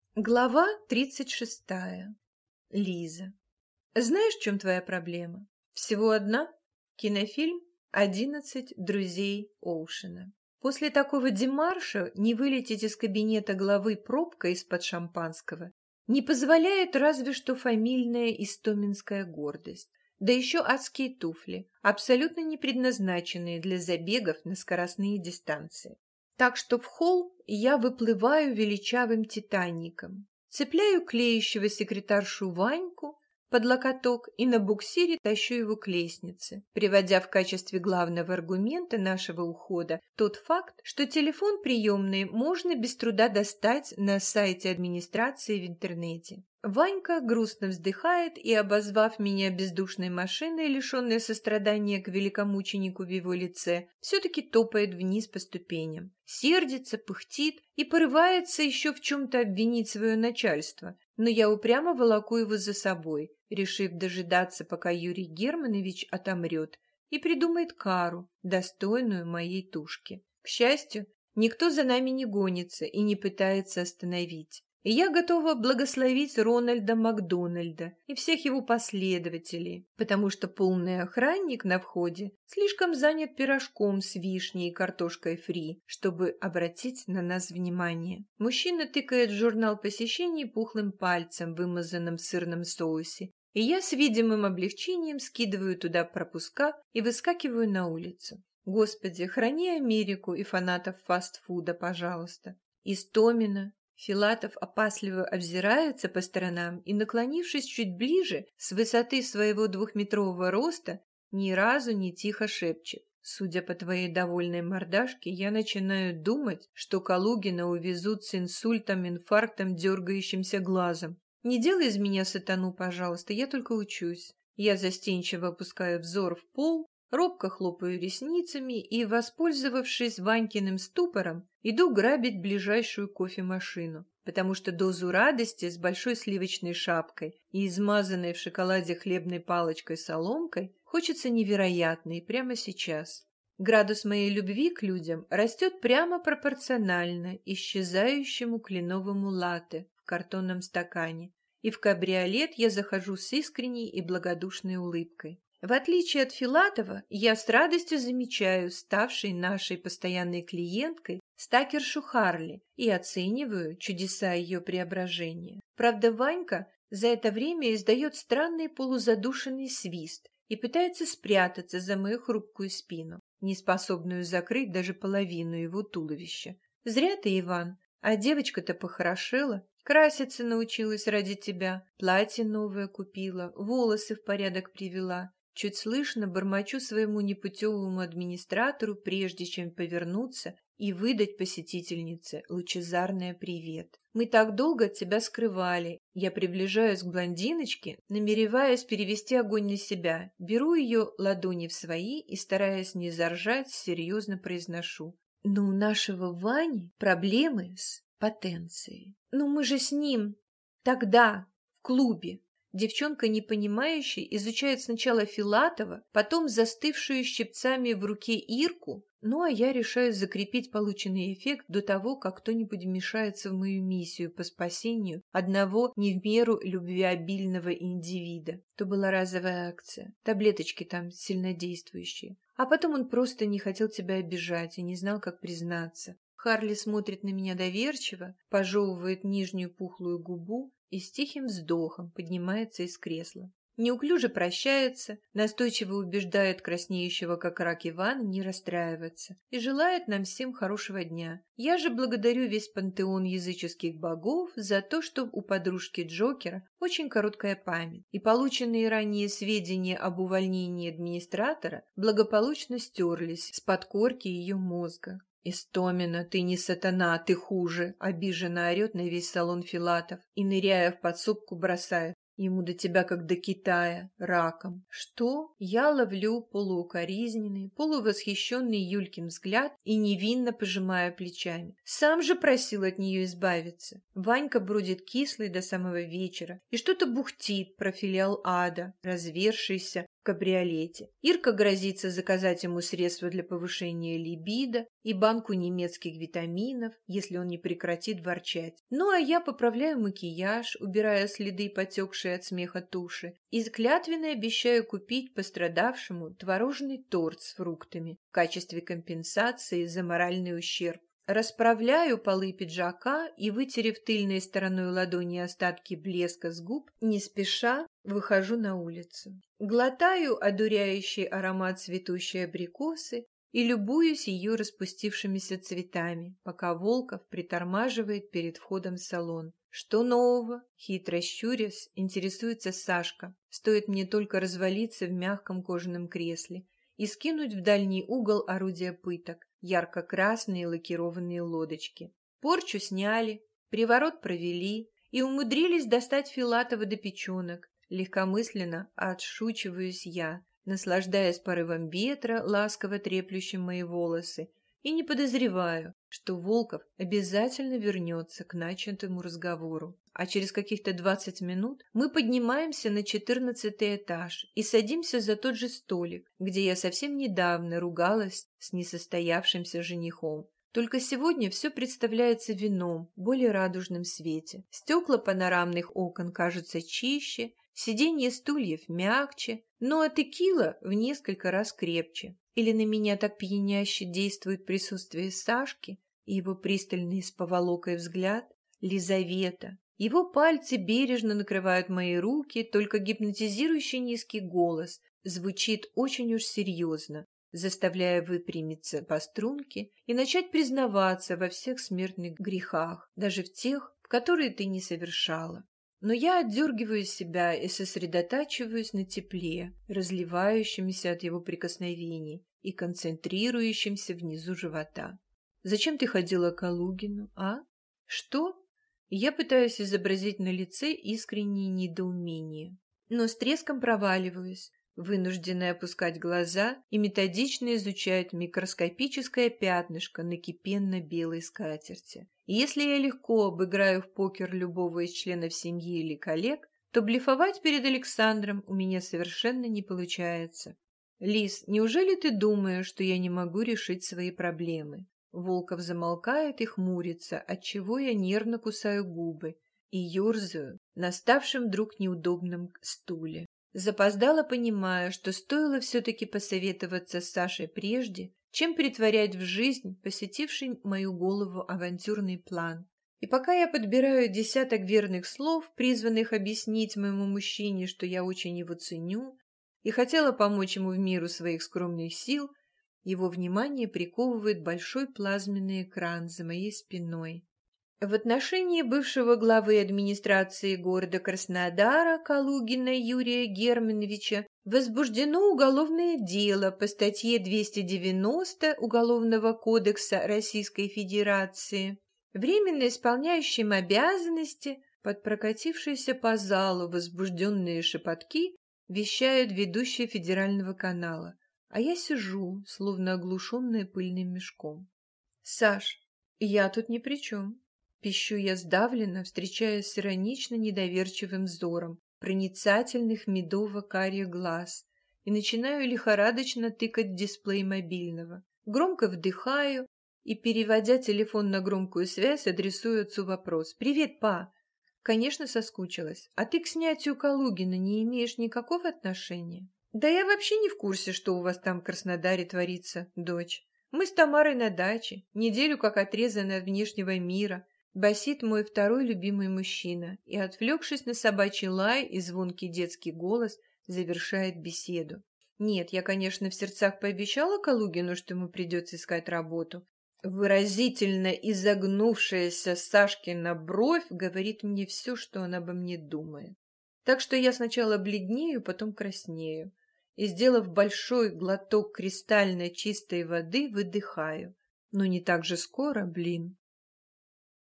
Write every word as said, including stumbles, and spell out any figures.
Глава тридцать шестая. Лиза. Знаешь, в чем твоя проблема? Всего одна? Кинофильм «Одиннадцать друзей Оушена». После такого демарша не вылететь из кабинета главы пробкой из-под шампанского не позволяет разве что фамильная истоминская гордость. Да еще адские туфли, абсолютно не предназначенные для забегов на скоростные дистанции. Так что в холл я выплываю величавым титаником, цепляю клеящего секретаршу Ваньку под локоток и на буксире тащу его к лестнице, приводя в качестве главного аргумента нашего ухода тот факт, что телефон приемный можно без труда достать на сайте администрации в интернете. Ванька грустно вздыхает и, обозвав меня бездушной машиной, лишенной сострадания к великомученику в его лице, все-таки топает вниз по ступеням, сердится, пыхтит и порывается еще в чем-то обвинить свое начальство, но я упрямо волоку его за собой, решив дожидаться, пока Юрий Германович отомрет и придумает кару, достойную моей тушки. К счастью, никто за нами не гонится и не пытается остановить. И я готова благословить Рональда Макдональда и всех его последователей, потому что полный охранник на входе слишком занят пирожком с вишней и картошкой фри, чтобы обратить на нас внимание. Мужчина тыкает в журнал посещений пухлым пальцем, вымазанным в сырном соусе, и я с видимым облегчением скидываю туда пропуска и выскакиваю на улицу. Господи, храни Америку и фанатов фастфуда, пожалуйста. Истомина. Филатов опасливо обзирается по сторонам и, наклонившись чуть ближе, с высоты своего двухметрового роста, ни разу не тихо шепчет. Судя по твоей довольной мордашке, я начинаю думать, что Калугина увезут с инсультом, инфарктом, дергающимся глазом. Не делай из меня сатану, пожалуйста, я только учусь. Я застенчиво опускаю взор в пол, робко хлопаю ресницами и, воспользовавшись Ванькиным ступором, иду грабить ближайшую кофемашину, потому что дозу радости с большой сливочной шапкой и измазанной в шоколаде хлебной палочкой-соломкой хочется невероятной прямо сейчас. Градус моей любви к людям растет прямо пропорционально исчезающему кленовому латте в картонном стакане, и в кабриолет я захожу с искренней и благодушной улыбкой. В отличие от Филатова, я с радостью замечаю ставшей нашей постоянной клиенткой стакершу Харли и оцениваю чудеса ее преображения. Правда, Ванька за это время издает странный полузадушенный свист и пытается спрятаться за мою хрупкую спину, не способную закрыть даже половину его туловища. Зря ты, Иван, а девочка-то похорошела. Краситься научилась ради тебя, платье новое купила, волосы в порядок привела. Чуть слышно бормочу своему непутевому администратору, прежде чем повернуться и выдать посетительнице лучезарное привет. Мы так долго от тебя скрывали. Я приближаюсь к блондиночке, намереваясь перевести огонь на себя. Беру ее ладони в свои и, стараясь не заржать, серьезно произношу. Но у нашего Вани проблемы с потенцией. Ну мы же с ним тогда в клубе. Девчонка, непонимающая, изучает сначала Филатова, потом застывшую щипцами в руке Ирку, ну а я решаю закрепить полученный эффект до того, как кто-нибудь вмешается в мою миссию по спасению одного не в меру любвеобильного индивида. То была разовая акция, таблеточки там сильнодействующие. А потом он просто не хотел тебя обижать и не знал, как признаться. Харли смотрит на меня доверчиво, пожевывает нижнюю пухлую губу и с тихим вздохом поднимается из кресла. Неуклюже прощается, настойчиво убеждает краснеющего как рак Ивана не расстраиваться и желает нам всем хорошего дня. Я же благодарю весь пантеон языческих богов за то, что у подружки Джокера очень короткая память, и полученные ранее сведения об увольнении администратора благополучно стерлись с подкорки ее мозга. «Истомина, ты не сатана, ты хуже!» — обиженно орет на весь салон Филатов и, ныряя в подсобку, бросает. Ему до тебя, как до Китая, раком. Что? Я ловлю полуукоризненный, полувосхищенный Юлькин взгляд и невинно пожимаю плечами. Сам же просил от нее избавиться. Ванька бродит кислый до самого вечера и что-то бухтит про филиал ада, развершийся в кабриолете. Ирка грозится заказать ему средства для повышения либидо и банку немецких витаминов, если он не прекратит ворчать. Ну а я поправляю макияж, убирая следы, потекшие от смеха туши, и клятвенно обещаю купить пострадавшему творожный торт с фруктами в качестве компенсации за моральный ущерб. Расправляю полы пиджака и, вытерев тыльной стороной ладони остатки блеска с губ, не спеша выхожу на улицу. Глотаю одуряющий аромат цветущей абрикосы и любуюсь ее распустившимися цветами, пока Волков притормаживает перед входом в салон. «Что нового?» — хитро щурясь, интересуется Сашка. Стоит мне только развалиться в мягком кожаном кресле и скинуть в дальний угол орудия пыток, ярко-красные лакированные лодочки. Порчу сняли, приворот провели и умудрились достать Филатова до печенок. Легкомысленно отшучиваюсь я, наслаждаясь порывом ветра, ласково треплющим мои волосы, и не подозреваю, что Волков обязательно вернется к начатому разговору. А через каких-то двадцать минут мы поднимаемся на четырнадцатый этаж и садимся за тот же столик, где я совсем недавно ругалась с несостоявшимся женихом. Только сегодня все представляется в ином, более радужном свете. Стекла панорамных окон кажутся чище, сиденья стульев мягче, но текила в несколько раз крепче. Или на меня так пьяняще действует присутствие Сашки и его пристальный с поволокой взгляд? Лизавета. Его пальцы бережно накрывают мои руки, только гипнотизирующий низкий голос звучит очень уж серьезно, заставляя выпрямиться по струнке и начать признаваться во всех смертных грехах, даже в тех, в которые ты не совершала. Но я отдергиваю себя и сосредотачиваюсь на тепле, разливающемся от его прикосновений и концентрирующемся внизу живота. «Зачем ты ходила к Калугину, а? Что?» Я пытаюсь изобразить на лице искреннее недоумение, но с треском проваливаюсь, вынужденная опускать глаза и методично изучать микроскопическое пятнышко на кипенно-белой скатерти. И если я легко обыграю в покер любого из членов семьи или коллег, то блефовать перед Александром у меня совершенно не получается. «Лиз, неужели ты думаешь, что я не могу решить свои проблемы?» Волков замолкает и хмурится, отчего я нервно кусаю губы и ерзаю на ставшем вдруг неудобном стуле. Запоздала, понимая, что стоило все-таки посоветоваться с Сашей прежде, чем претворять в жизнь посетивший мою голову авантюрный план. И пока я подбираю десяток верных слов, призванных объяснить моему мужчине, что я очень его ценю, и хотела помочь ему в меру своих скромных сил, его внимание приковывает большой плазменный экран за моей спиной. В отношении бывшего главы администрации города Краснодара Калугина Юрия Германовича возбуждено уголовное дело по статье двести девяносто Уголовного кодекса Российской Федерации. Временно исполняющим обязанности, под прокатившиеся по залу возбужденные шепотки, вещают ведущие федерального канала. А я сижу, словно оглушенная пыльным мешком. «Саш, я тут ни при чем». Пищу я сдавленно, встречаясь с иронично недоверчивым взором проницательных медово-карих глаз, и начинаю лихорадочно тыкать в дисплей мобильного. Громко вдыхаю и, переводя телефон на громкую связь, адресую отцу вопрос. «Привет, па!» «Конечно, соскучилась. А ты к снятию Калугина не имеешь никакого отношения?» «Да я вообще не в курсе, что у вас там в Краснодаре творится, дочь. Мы с Тамарой на даче, неделю как отрезаны от внешнего мира», басит мой второй любимый мужчина и, отвлекшись на собачий лай и звонкий детский голос, завершает беседу. Нет, я, конечно, в сердцах пообещала Калугину, что ему придется искать работу. Выразительно изогнувшаяся Сашкина бровь говорит мне все, что он обо мне думает. Так что я сначала бледнею, потом краснею. И, сделав большой глоток кристально чистой воды, выдыхаю. Но не так же скоро, блин.